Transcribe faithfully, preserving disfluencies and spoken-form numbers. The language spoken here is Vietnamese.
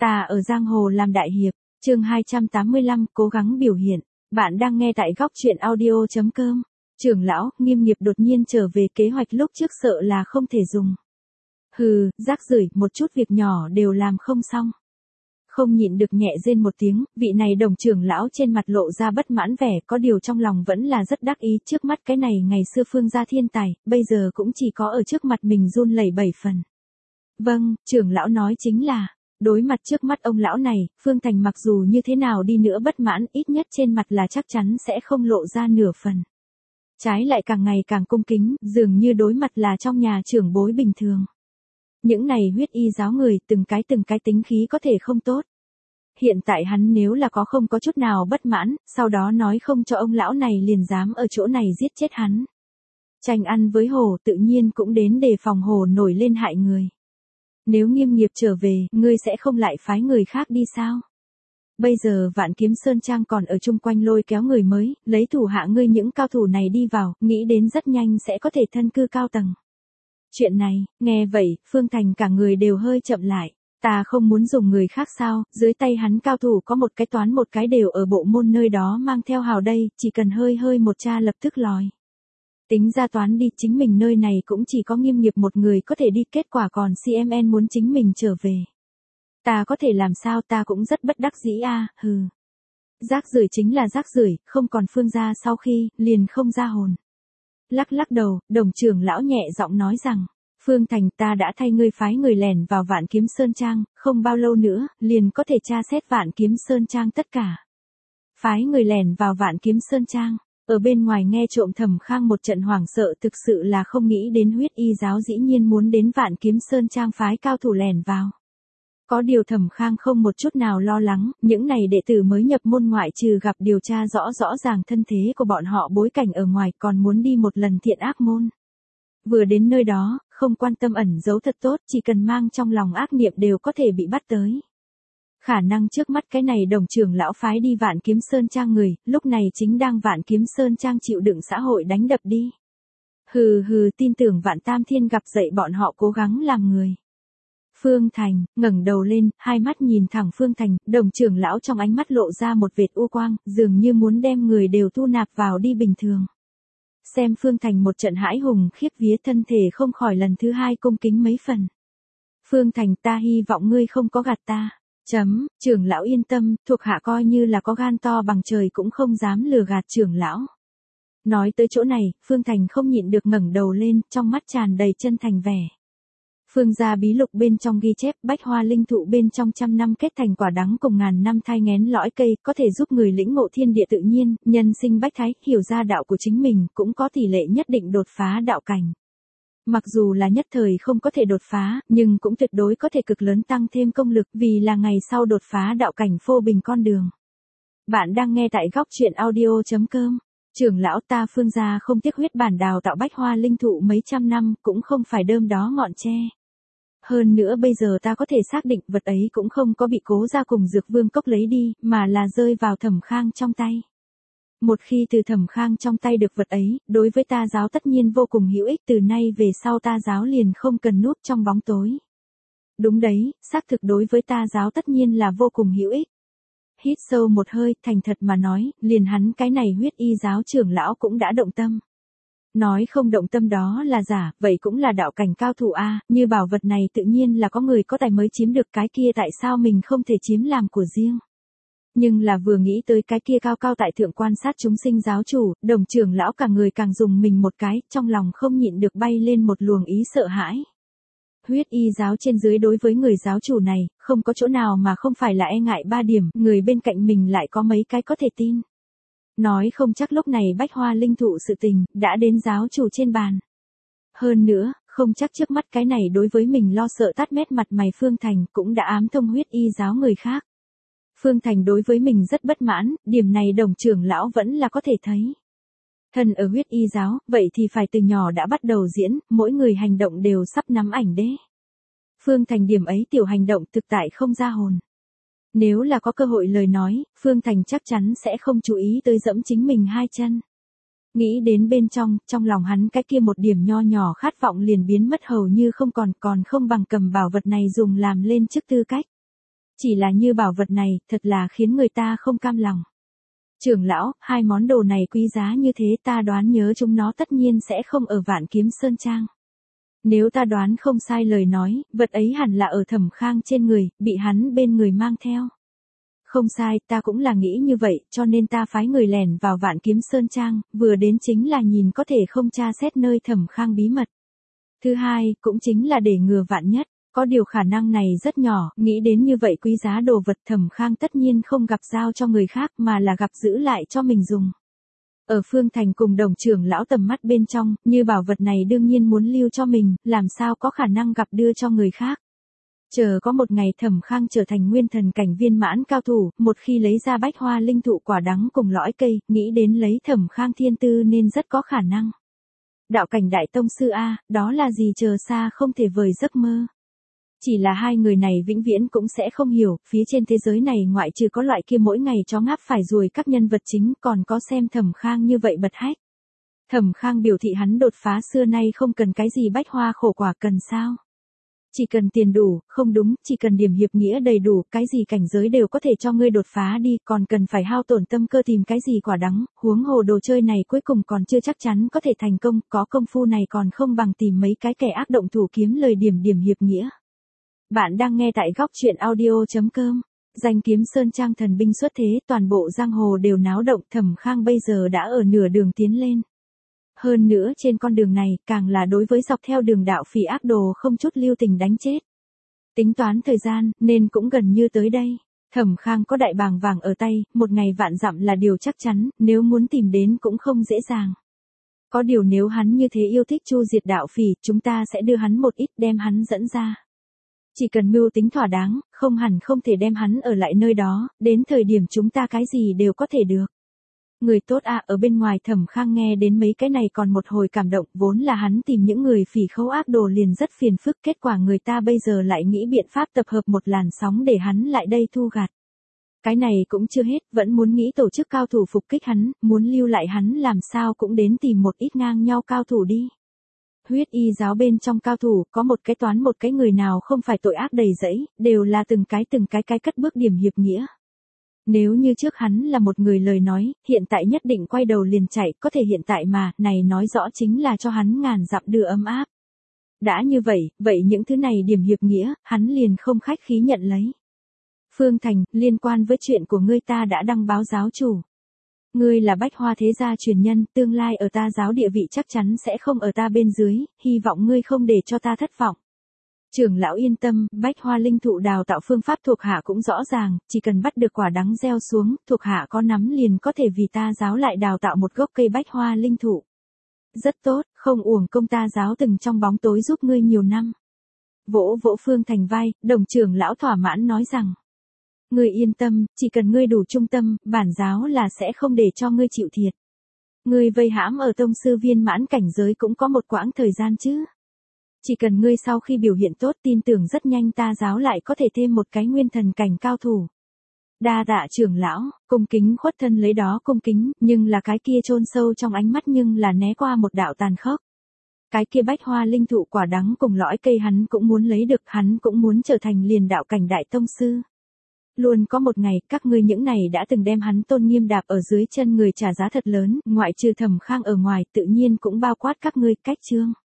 Ta ở giang hồ làm đại hiệp, chương hai trăm tám mươi lăm, cố gắng biểu hiện. Bạn đang nghe tại góc truyện audio chấm com. Trưởng lão, Nghiêm Nghiệp đột nhiên trở về, kế hoạch lúc trước sợ là không thể dùng. Hừ, rác rưởi, một chút việc nhỏ đều làm không xong. Không nhịn được nhẹ rên một tiếng, vị này Đồng trưởng lão trên mặt lộ ra bất mãn vẻ, có điều trong lòng vẫn là rất đắc ý, trước mắt cái này ngày xưa Phương gia thiên tài, bây giờ cũng chỉ có ở trước mặt mình run lẩy bẩy phần. Vâng, trưởng lão nói chính là, đối mặt trước mắt ông lão này, Phương Thành mặc dù như thế nào đi nữa bất mãn, ít nhất trên mặt là chắc chắn sẽ không lộ ra nửa phần. Trái lại càng ngày càng cung kính, dường như đối mặt là trong nhà trưởng bối bình thường. Những này huyết y giáo người, từng cái từng cái tính khí có thể không tốt. Hiện tại hắn nếu là có không có chút nào bất mãn, sau đó nói không cho ông lão này liền dám ở chỗ này giết chết hắn. Tranh ăn với hổ tự nhiên cũng đến đề phòng hổ nổi lên hại người. Nếu Nghiêm Nghiệp trở về, ngươi sẽ không lại phái người khác đi sao? Bây giờ Vạn Kiếm Sơn Trang còn ở chung quanh lôi kéo người mới, lấy thủ hạ ngươi những cao thủ này đi vào, nghĩ đến rất nhanh sẽ có thể thân cư cao tầng. Chuyện này, nghe vậy, Phương Thành cả người đều hơi chậm lại. Ta không muốn dùng người khác sao, dưới tay hắn cao thủ có một cái toán một cái đều ở bộ môn nơi đó mang theo hào đây, chỉ cần hơi hơi một cha lập tức lòi. Tính ra toán đi, chính mình nơi này cũng chỉ có Nghiêm Nghiệp một người có thể đi, kết quả còn xê em en muốn chính mình trở về. Ta có thể làm sao, ta cũng rất bất đắc dĩ a, hừ. Rác rưởi chính là rác rưởi, không còn Phương gia sau khi, liền không ra hồn. Lắc lắc đầu, Đồng trưởng lão nhẹ giọng nói rằng, Phương Thành, ta đã thay ngươi phái người lẻn vào Vạn Kiếm Sơn Trang, không bao lâu nữa, liền có thể tra xét Vạn Kiếm Sơn Trang tất cả. Phái người lẻn vào Vạn Kiếm Sơn Trang, ở bên ngoài nghe trộm Thẩm Khang một trận hoảng sợ, thực sự là không nghĩ đến huyết y giáo dĩ nhiên muốn đến Vạn Kiếm Sơn Trang phái cao thủ lẻn vào. Có điều Thẩm Khang không một chút nào lo lắng, những này đệ tử mới nhập môn ngoại trừ gặp điều tra rõ rõ ràng thân thế của bọn họ bối cảnh ở ngoài, còn muốn đi một lần thiện ác môn. Vừa đến nơi đó, không quan tâm ẩn giấu thật tốt, chỉ cần mang trong lòng ác niệm đều có thể bị bắt tới. Khả năng trước mắt cái này Đồng trưởng lão phái đi Vạn Kiếm Sơn Trang người, lúc này chính đang Vạn Kiếm Sơn Trang chịu đựng xã hội đánh đập đi. Hừ hừ, tin tưởng Vạn Tam Thiên gặp dậy bọn họ cố gắng làm người. Phương Thành, ngẩng đầu lên, hai mắt nhìn thẳng Phương Thành, Đồng trưởng lão trong ánh mắt lộ ra một vệt u quang, dường như muốn đem người đều thu nạp vào đi bình thường. Xem Phương Thành một trận hãi hùng khiếp vía, thân thể không khỏi lần thứ hai cung kính mấy phần. Phương Thành, ta hy vọng ngươi không có gạt ta. Chấm, trưởng lão yên tâm, thuộc hạ coi như là có gan to bằng trời cũng không dám lừa gạt trưởng lão. Nói tới chỗ này, Phương Thành không nhịn được ngẩng đầu lên, trong mắt tràn đầy chân thành vẻ. Phương gia bí lục bên trong ghi chép, bách hoa linh thụ bên trong trăm năm kết thành quả đắng cùng ngàn năm thai nghén lõi cây, có thể giúp người lĩnh ngộ thiên địa tự nhiên, nhân sinh bách thái, hiểu ra đạo của chính mình, cũng có tỷ lệ nhất định đột phá đạo cảnh. Mặc dù là nhất thời không có thể đột phá, nhưng cũng tuyệt đối có thể cực lớn tăng thêm công lực, vì là ngày sau đột phá đạo cảnh phô bình con đường. Bạn đang nghe tại góc truyện audio chấm com. Trưởng lão, ta Phương gia không tiếc huyết bản đào tạo bách hoa linh thụ mấy trăm năm, cũng không phải đơm đó ngọn tre. Hơn nữa bây giờ ta có thể xác định vật ấy cũng không có bị Cố gia cùng Dược Vương Cốc lấy đi, mà là rơi vào Thẩm Khang trong tay. Một khi từ Thẩm Khang trong tay được vật ấy, đối với ta giáo tất nhiên vô cùng hữu ích, từ nay về sau ta giáo liền không cần núp trong bóng tối. Đúng đấy, xác thực đối với ta giáo tất nhiên là vô cùng hữu ích. Hít sâu một hơi, thành thật mà nói, liền hắn cái này huyết y giáo trưởng lão cũng đã động tâm. Nói không động tâm đó là giả, vậy cũng là đạo cảnh cao thủ a, như bảo vật này tự nhiên là có người có tài mới chiếm được, cái kia tại sao mình không thể chiếm làm của riêng. Nhưng là vừa nghĩ tới cái kia cao cao tại thượng quan sát chúng sinh giáo chủ, Đồng trưởng lão cả người càng dùng mình một cái, trong lòng không nhịn được bay lên một luồng ý sợ hãi. Huyết y giáo trên dưới đối với người giáo chủ này, không có chỗ nào mà không phải là e ngại ba điểm, người bên cạnh mình lại có mấy cái có thể tin. Nói không chắc lúc này bách hoa linh thụ sự tình, đã đến giáo chủ trên bàn. Hơn nữa, không chắc trước mắt cái này đối với mình lo sợ tát mét mặt mày Phương Thành cũng đã ám thông huyết y giáo người khác. Phương Thành đối với mình rất bất mãn, điểm này Đồng trưởng lão vẫn là có thể thấy. Thân ở huyết y giáo, vậy thì phải từ nhỏ đã bắt đầu diễn, mỗi người hành động đều sắp nắm ảnh đế. Phương Thành điểm ấy tiểu hành động thực tại không ra hồn. Nếu là có cơ hội lời nói, Phương Thành chắc chắn sẽ không chú ý tới dẫm chính mình hai chân. Nghĩ đến bên trong, trong lòng hắn cái kia một điểm nho nhỏ khát vọng liền biến mất hầu như không còn, còn không bằng cầm bảo vật này dùng làm lên chức tư cách. Chỉ là như bảo vật này, thật là khiến người ta không cam lòng. Trưởng lão, hai món đồ này quý giá như thế ta đoán nhớ chúng nó tất nhiên sẽ không ở Vạn Kiếm Sơn Trang. Nếu ta đoán không sai lời nói, vật ấy hẳn là ở Thẩm Khang trên người, bị hắn bên người mang theo. Không sai, ta cũng là nghĩ như vậy, cho nên ta phái người lẻn vào Vạn Kiếm Sơn Trang, vừa đến chính là nhìn có thể không tra xét nơi Thẩm Khang bí mật. Thứ hai, cũng chính là để ngừa vạn nhất, có điều khả năng này rất nhỏ, nghĩ đến như vậy quý giá đồ vật Thẩm Khang tất nhiên không gặp giao cho người khác mà là gặp giữ lại cho mình dùng. Ở Phương Thành cùng Đồng trưởng lão tầm mắt bên trong, như bảo vật này đương nhiên muốn lưu cho mình, làm sao có khả năng gặp đưa cho người khác. Chờ có một ngày Thẩm Khang trở thành nguyên thần cảnh viên mãn cao thủ, một khi lấy ra bách hoa linh thụ quả đắng cùng lõi cây, nghĩ đến lấy Thẩm Khang thiên tư nên rất có khả năng. Đạo cảnh đại tông sư A, đó là gì chờ xa không thể vời giấc mơ. Chỉ là hai người này vĩnh viễn cũng sẽ không hiểu, phía trên thế giới này ngoại trừ có loại kia mỗi ngày chó ngáp phải ruồi các nhân vật chính còn có xem Thẩm Khang như vậy bật hách. Thẩm Khang biểu thị hắn đột phá xưa nay không cần cái gì bách hoa khổ quả cần sao. Chỉ cần tiền đủ, không đúng, chỉ cần điểm hiệp nghĩa đầy đủ, cái gì cảnh giới đều có thể cho ngươi đột phá đi, còn cần phải hao tổn tâm cơ tìm cái gì quả đắng, huống hồ đồ chơi này cuối cùng còn chưa chắc chắn có thể thành công, có công phu này còn không bằng tìm mấy cái kẻ ác động thủ kiếm lời điểm điểm hiệp nghĩa. Bạn đang nghe tại góc truyện audio chấm com. Danh Kiếm Sơn Trang thần binh xuất thế, toàn bộ giang hồ đều náo động, Thẩm Khang bây giờ đã ở nửa đường tiến lên. Hơn nữa trên con đường này, càng là đối với dọc theo đường đạo phỉ ác đồ không chút lưu tình đánh chết. Tính toán thời gian, nên cũng gần như tới đây. Thẩm Khang có đại bàng vàng ở tay, một ngày vạn dặm là điều chắc chắn, nếu muốn tìm đến cũng không dễ dàng. Có điều nếu hắn như thế yêu thích chu diệt đạo phỉ, chúng ta sẽ đưa hắn một ít đem hắn dẫn ra. Chỉ cần mưu tính thỏa đáng, không hẳn không thể đem hắn ở lại nơi đó, đến thời điểm chúng ta cái gì đều có thể được. Người tốt à, ở bên ngoài Thẩm Khang nghe đến mấy cái này còn một hồi cảm động, vốn là hắn tìm những người phỉ khấu ác đồ liền rất phiền phức, kết quả người ta bây giờ lại nghĩ biện pháp tập hợp một làn sóng để hắn lại đây thu gặt. Cái này cũng chưa hết, vẫn muốn nghĩ tổ chức cao thủ phục kích hắn, muốn lưu lại hắn làm sao cũng đến tìm một ít ngang nhau cao thủ đi. Huyết y giáo bên trong cao thủ, có một cái toán một cái người nào không phải tội ác đầy rẫy, đều là từng cái từng cái cái cất bước điểm hiệp nghĩa. Nếu như trước hắn là một người lời nói, hiện tại nhất định quay đầu liền chạy, có thể hiện tại mà, này nói rõ chính là cho hắn ngàn dặm đưa ấm áp. Đã như vậy, vậy những thứ này điểm hiệp nghĩa, hắn liền không khách khí nhận lấy. Phương Thành, liên quan với chuyện của ngươi ta đã đăng báo giáo chủ. Ngươi là bách hoa thế gia truyền nhân, tương lai ở ta giáo địa vị chắc chắn sẽ không ở ta bên dưới, hy vọng ngươi không để cho ta thất vọng. Trưởng lão yên tâm, bách hoa linh thụ đào tạo phương pháp thuộc hạ cũng rõ ràng, chỉ cần bắt được quả đắng gieo xuống, thuộc hạ có nắm liền có thể vì ta giáo lại đào tạo một gốc cây bách hoa linh thụ. Rất tốt, không uổng công ta giáo từng trong bóng tối giúp ngươi nhiều năm. Vỗ vỗ Phương Thành vai, Đồng trưởng lão thỏa mãn nói rằng. Ngươi yên tâm, chỉ cần ngươi đủ trung tâm, bản giáo là sẽ không để cho ngươi chịu thiệt. Ngươi vây hãm ở tông sư viên mãn cảnh giới cũng có một quãng thời gian chứ. Chỉ cần ngươi sau khi biểu hiện tốt tin tưởng rất nhanh ta giáo lại có thể thêm một cái nguyên thần cảnh cao thủ. Đa tạ trưởng lão, cung kính khuất thân lấy đó cung kính, nhưng là cái kia chôn sâu trong ánh mắt nhưng là né qua một đạo tàn khốc. Cái kia bách hoa linh thụ quả đắng cùng lõi cây hắn cũng muốn lấy được, hắn cũng muốn trở thành liền đạo cảnh đại tông sư. Luôn có một ngày, các ngươi những này đã từng đem hắn tôn nghiêm đạp ở dưới chân người trả giá thật lớn, ngoại trừ Thẩm Khang ở ngoài tự nhiên cũng bao quát các ngươi, cách chương.